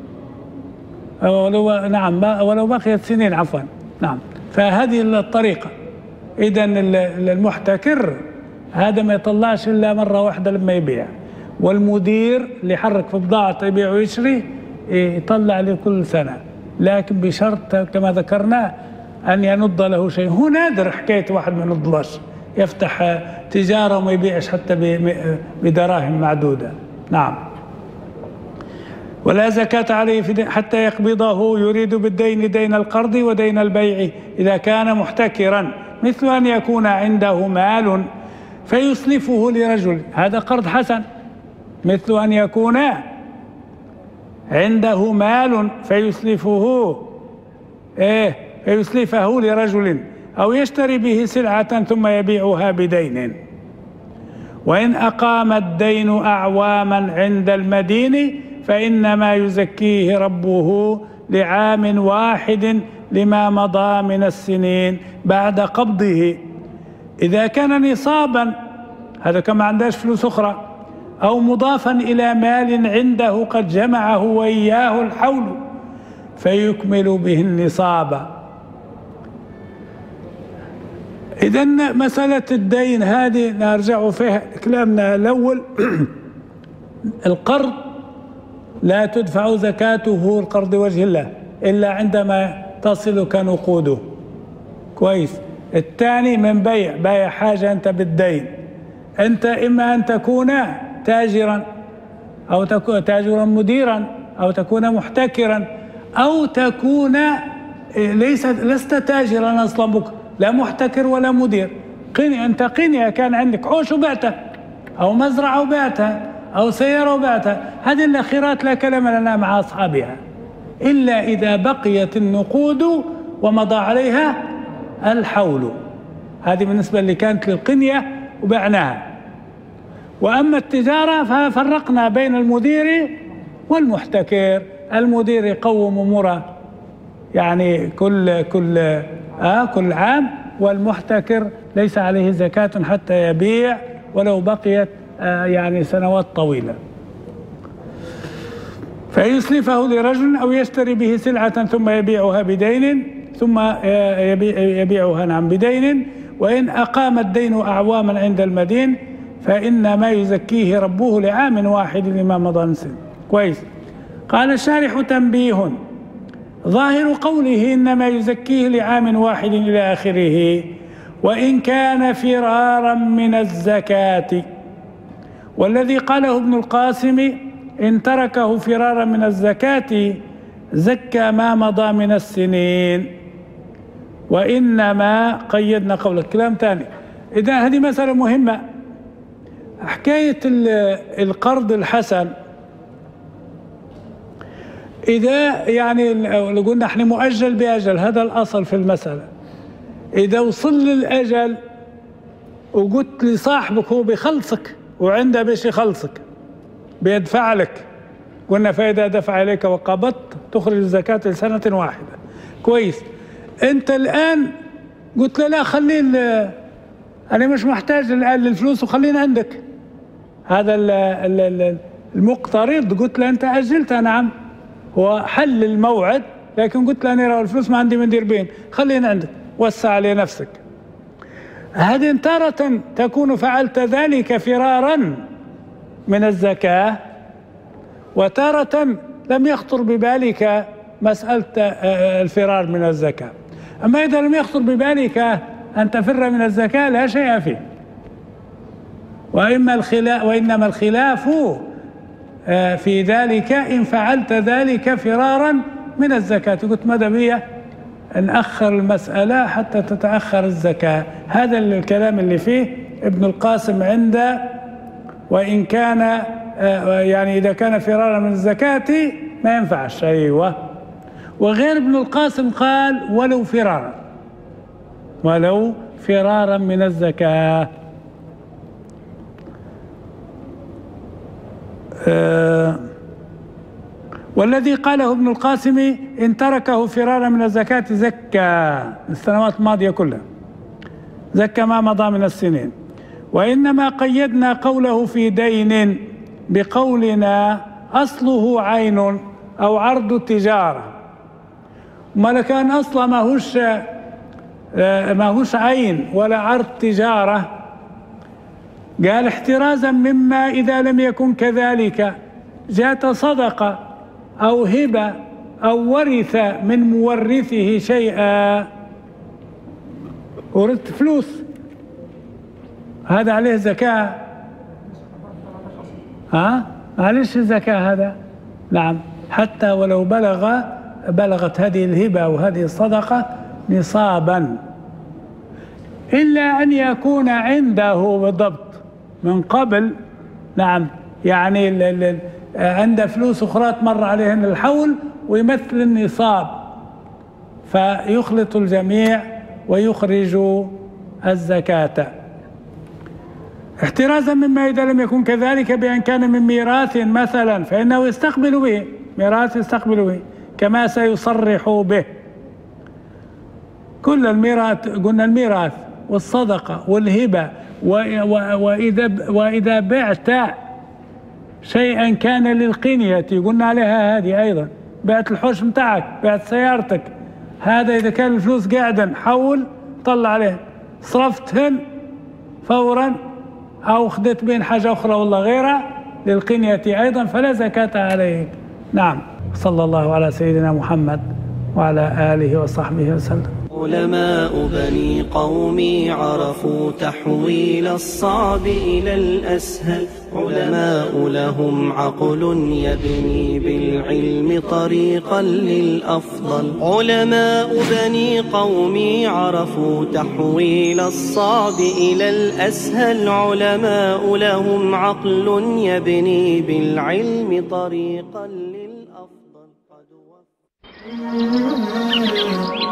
Speaker 2: ولو نعم ولو بقيت سنين عفوا، نعم. فهذه الطريقة. إذن المحتكر هذا ما يطلعش إلا مرة واحدة لما يبيع، والمدير اللي يحرك في بضاعة يبيع ويشري يطلع لكل سنة، لكن بشرط كما ذكرنا أن ينض له شيء. هو نادر حكاية واحد ما ينضلش يفتح تجارة وما يبيعش حتى بدراهم معدودة. نعم. ولا زكاة عليه في حتى يقبضه. يريد بالدين دين القرض ودين البيع إذا كان محتكرا، مثل أن يكون عنده مال فيسلفه لرجل، هذا قرض حسن. مثل أن يكون عنده مال فيسلفه إيه فيسلفه لرجل، أو يشتري به سلعة ثم يبيعها بدين. وإن أقام الدين أعواما عند المدين فإنما يزكيه ربه لعام واحد لما مضى من السنين بعد قبضه، إذا كان نصابا، هذا كما عندهاش فلوس أخرى، أو مضافا إلى مال عنده قد جمعه وإياه الحول فيكمل به النصاب. إذن مسألة الدين هذه نرجع فيها كلامنا الأول. القرض لا تدفع زكاته القرض وجه الله إلا عندما تصل كنقوده، كويس. الثاني من بيع، بايع حاجة أنت بالدين، أنت إما أن تكون تاجرا أو تكون تاجرا مديرا أو تكون محتكرا أو تكون ليس لست تاجرا أصلا، بك لا محتكر ولا مدير، قنية، أنت قنية كان عندك عوش وبعتها، أو مزرعة وبعتها، أو سيارة وبعتها، هذه الأخيرات لا كلام لنا مع أصحابها إلا إذا بقيت النقود ومضى عليها الحول. هذه بالنسبة اللي كانت للقنية وبعناها. وأما التجارة ففرقنا بين المدير والمحتكر. المدير يقوم أموره يعني كل كل آه كل عام، والمحتكر ليس عليه زكاة حتى يبيع ولو بقيت آه يعني سنوات طويلة. فيسلفه لرجل أو يشتري به سلعة ثم يبيعها بدين ثم يبيعها نعم بدين. وإن أقام الدين أعواما عند المدين فإنما يزكيه ربه لعام واحد لما مضى من سنة. كويس. قال الشارح: تنبيه: ظاهر قوله إنما يزكيه لعام واحد إلى آخره وإن كان فرارا من الزكاة. والذي قاله ابن القاسم إن تركه فرارا من الزكاة زكى ما مضى من السنين. وإنما قيدنا قولك. كلام تاني. إذا هذه مسألة مهمة، حكاية القرض الحسن، إذا يعني لو قلنا احنا مؤجل بأجل، هذا الأصل في المسألة. إذا وصل للأجل وقلت لصاحبك هو بيخلصك وعنده باش يخلصك بيدفع لك، قلنا فإذا دفع إليك وقبضت تخرج الزكاة لسنة واحدة، كويس. أنت الآن قلت له لا خلي أنا مش محتاج الآن للفلوس وخلينا عندك. هذا المقترض قلت له أنت أجلتها، نعم هو حل الموعد، لكن قلت له أنا الفلوس ما عندي من دير بين، خلينا عندك، وسع على نفسك. هذه تارة تكون فعلت ذلك فرارا من الزكاة، وتارة لم يخطر ببالك مسألة الفرار من الزكاة. أما إذا لم يخطر ببالك أن تفر من الزكاة لا شيء فيه. وإما الخلاف وإنما الخلاف في ذلك إن فعلت ذلك فرارا من الزكاة. قلت ماذا بي نأخر المسألة حتى تتأخر الزكاة. هذا الكلام اللي فيه ابن القاسم عنده. وإن كان يعني إذا كان فرارا من الزكاة ما ينفعش. أيوة. وغير ابن القاسم قال ولو فرارا، ولو فرارا من الزكاة. أه والذي قاله ابن القاسم إن تركه فرارا من الزكاة زكى السنوات الماضية كلها، زكى ما مضى من السنين. وإنما قيدنا قوله في دين بقولنا أصله عين أو عرض التجارة. ما كان أصلا ما هوش ما هوش عين ولا عرض تجارة، قال احترازا مما إذا لم يكن كذلك جاءت صدقة أو هبة أو ورث من مورثه شيئا. ورثت فلوس، هذا عليه زكاة؟ ها؟ معلش الزكاة هذا؟ نعم، حتى ولو بلغ بلغت هذه الهبة وهذه الصدقة نصابا، إلا أن يكون عنده بالضبط من قبل. نعم، يعني عنده فلوس أخرى مر عليهن الحول ويمثل النصاب، فيخلط الجميع ويخرج الزكاة. احترازا مما إذا لم يكن كذلك بأن كان من ميراث مثلا فإنه يستقبل به، ميراث يستقبل به كما سيصرح به. كل الميراث قلنا الميراث والصدقة والهبة، وإذا وإذا بعت شيئا كان للقنية قلنا عليها هذه أيضا، بعت الحوش متاعك، بعت سيارتك، هذا إذا كان الفلوس قاعدا حول طلع عليه، صرفتهن فورا أو خدت بين حاجة أخرى والله غيرها للقنية أيضا فلا زكاة عليك. نعم. صلى الله على سيدنا محمد وعلى آله وصحبه وسلم.
Speaker 1: علماء بني قومي عرفوا تحويل الصعب إلى الأسهل، علماء لهم عقل يبني بالعلم طريقا للأفضل. علماء بني قومي عرفوا تحويل الصعب إلى الأسهل، علماء لهم عقل يبني بالعلم طريقا للأفضل.